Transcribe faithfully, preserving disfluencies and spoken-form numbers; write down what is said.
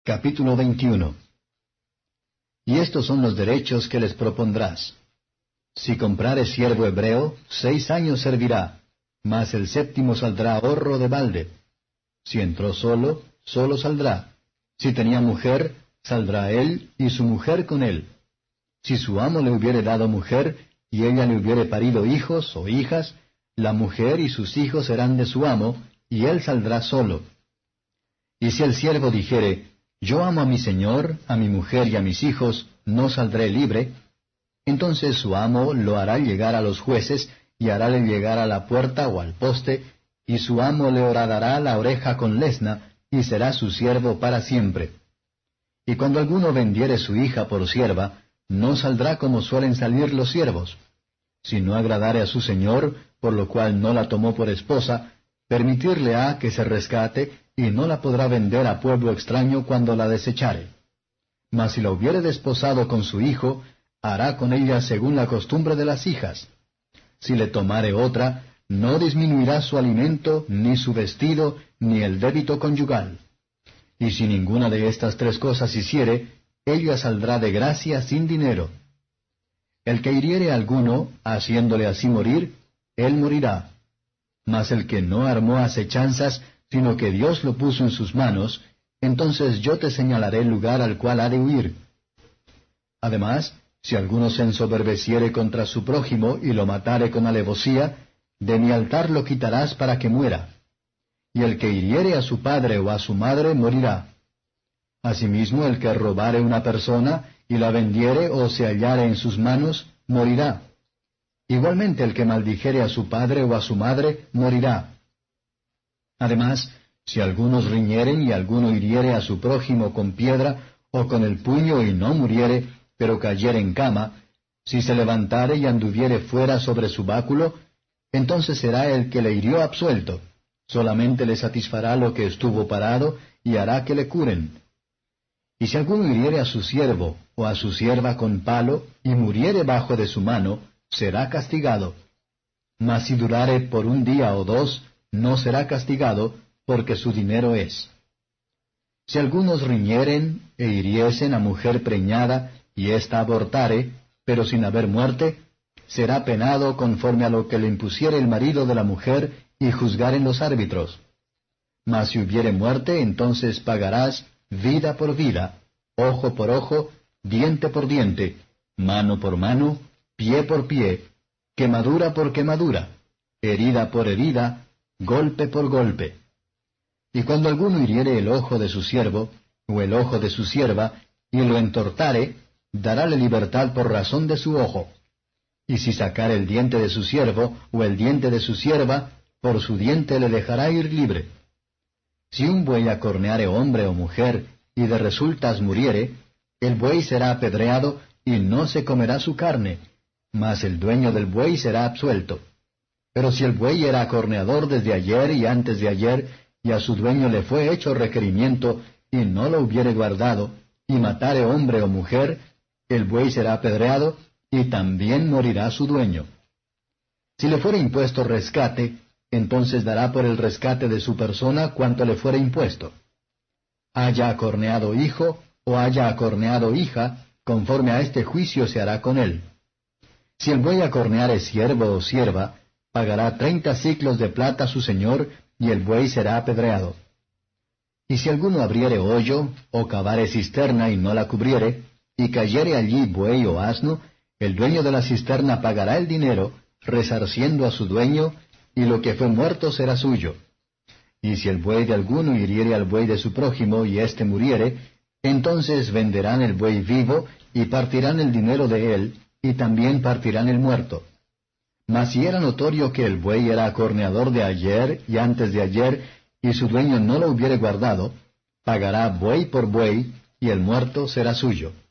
Capítulo veintiuno. Y estos son los derechos que les propondrás. Si comprares siervo hebreo, seis años servirá, mas el séptimo saldrá ahorro de balde. Si entró solo, solo saldrá. Si tenía mujer, saldrá él y su mujer con él. Si su amo le hubiere dado mujer, y ella le hubiere parido hijos o hijas, la mujer y sus hijos serán de su amo, y él saldrá solo. Y si el siervo dijere, yo amo a mi señor, a mi mujer y a mis hijos, no saldré libre, entonces su amo lo hará llegar a los jueces, y harále llegar a la puerta o al poste, y su amo le horadará la oreja con lesna, y será su siervo para siempre. Y cuando alguno vendiere su hija por sierva, no saldrá como suelen salir los siervos. Si no agradare a su señor, por lo cual no la tomó por esposa, permitirle ha que se rescate, y no la podrá vender a pueblo extraño cuando la desechare. Mas si la hubiere desposado con su hijo, hará con ella según la costumbre de las hijas. Si le tomare otra, no disminuirá su alimento, ni su vestido, ni el débito conyugal. Y si ninguna de estas tres cosas hiciere, ella saldrá de gracia sin dinero. El que hiriere a alguno, haciéndole así morir, él morirá. Mas el que no armó acechanzas, sino que Dios lo puso en sus manos, entonces yo te señalaré el lugar al cual ha de huir. Además, si alguno se ensoberbeciere contra su prójimo y lo matare con alevosía, de mi altar lo quitarás para que muera. Y el que hiriere a su padre o a su madre morirá. Asimismo, el que robare una persona y la vendiere o se hallare en sus manos, morirá. Igualmente el que maldijere a su padre o a su madre, morirá. Además, si algunos riñeren y alguno hiriere a su prójimo con piedra o con el puño y no muriere, pero cayere en cama, si se levantare y anduviere fuera sobre su báculo, entonces será el que le hirió absuelto. Solamente le satisfará lo que estuvo parado y hará que le curen. Y si alguno hiriere a su siervo o a su sierva con palo y muriere bajo de su mano, será castigado. Mas si durare por un día o dos, no será castigado, porque su dinero es. Si algunos riñeren e hiriesen a mujer preñada, y ésta abortare, pero sin haber muerte, será penado conforme a lo que le impusiere el marido de la mujer, y juzgaren los árbitros. Mas si hubiere muerte, entonces pagarás vida por vida, ojo por ojo, diente por diente, mano por mano, pie por pie, quemadura por quemadura, herida por herida, golpe por golpe. Y cuando alguno hiriere el ojo de su siervo, o el ojo de su sierva, y lo entortare, darále libertad por razón de su ojo. Y si sacare el diente de su siervo, o el diente de su sierva, por su diente le dejará ir libre. Si un buey acorneare hombre o mujer, y de resultas muriere, el buey será apedreado, y no se comerá su carne, mas el dueño del buey será absuelto. Pero si el buey era acorneador desde ayer y antes de ayer, y a su dueño le fue hecho requerimiento, y no lo hubiere guardado, y matare hombre o mujer, el buey será apedreado, y también morirá su dueño. Si le fuere impuesto rescate, entonces dará por el rescate de su persona cuanto le fuere impuesto. Haya acorneado hijo, o haya acorneado hija, conforme a este juicio se hará con él. Si el buey acorneare siervo o sierva, pagará treinta siclos de plata a su señor, y el buey será apedreado. Y si alguno abriere hoyo, o cavare cisterna y no la cubriere, y cayere allí buey o asno, el dueño de la cisterna pagará el dinero, resarciendo a su dueño, y lo que fue muerto será suyo. Y si el buey de alguno hiriere al buey de su prójimo, y éste muriere, entonces venderán el buey vivo, y partirán el dinero de él, y también partirán el muerto. Mas si era notorio que el buey era acorneador de ayer y antes de ayer, y su dueño no lo hubiere guardado, pagará buey por buey, y el muerto será suyo.